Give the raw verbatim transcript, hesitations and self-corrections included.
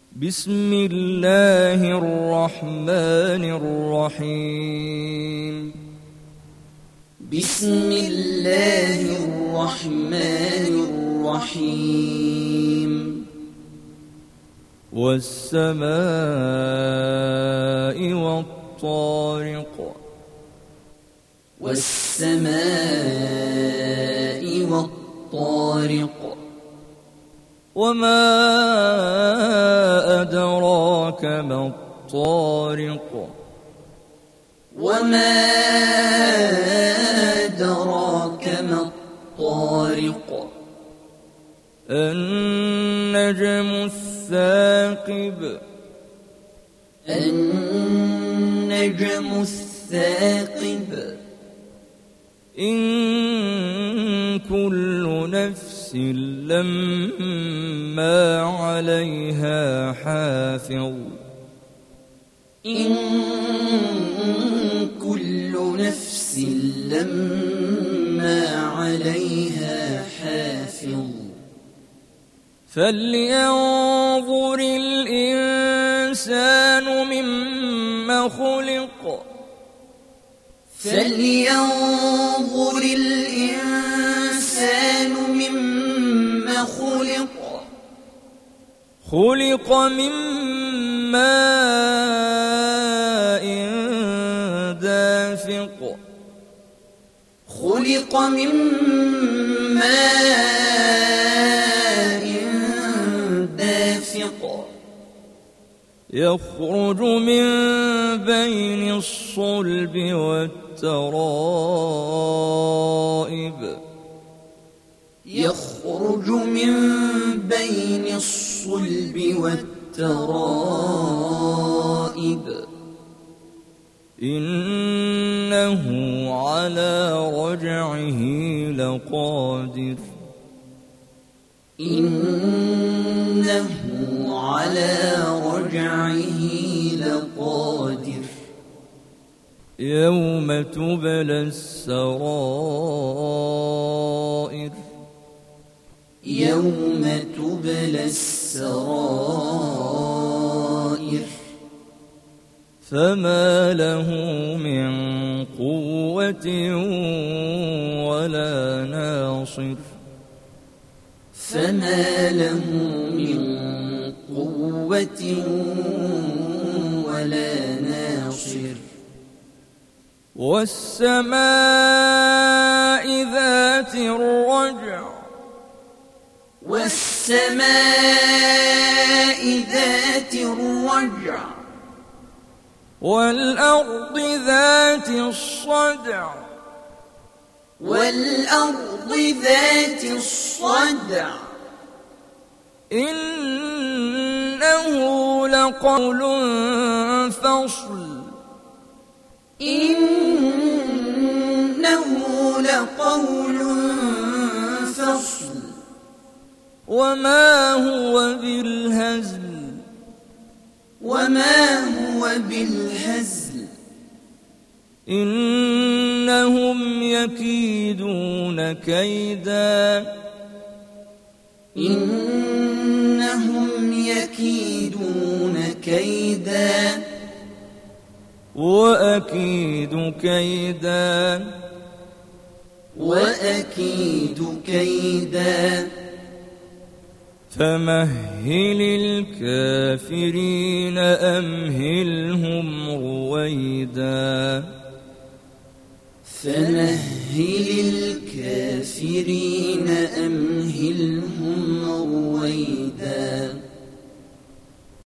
بسم الله الرحمن الرحيم بسم الله الرحمن الرحيم والسماء والطارق والسماء والطارق وما أدراك ما الطارق وما أدراك ما الطارق النجم الثاقب النجم الثاقب إن كل نفس لما عليها حافظ إن كل نفس لما عليها حافظ فلينظر الإنسان مما خلق فلينظر الإنسان مما خلق خلق من ماء دافق خلق من ماء دافق يخرج من بين الصلب والترائب يخرج من بين الصلب والترائب إنه على رجعه لقادر إنه على رجعه لقادر يوم تبلى السرائر يوم تبلى السرائر فما له من قوة ولا ناصر فما له من قوة ولا ناصر والسماء ذات الرجع والسماء ذات الرجع والأرض ذات الصدع والأرض ذات الصدع إنه لقول فصل إنه لقول فصل وما هو بالهزل وما هو بالهزل إنهم يكيدون كيدا إنهم يكيدون كيدا وأكيد كيدا وأكيد كيدا فمهل الكافرين أمهلهم رويدا فمهل الكافرين أمهلهم رويدا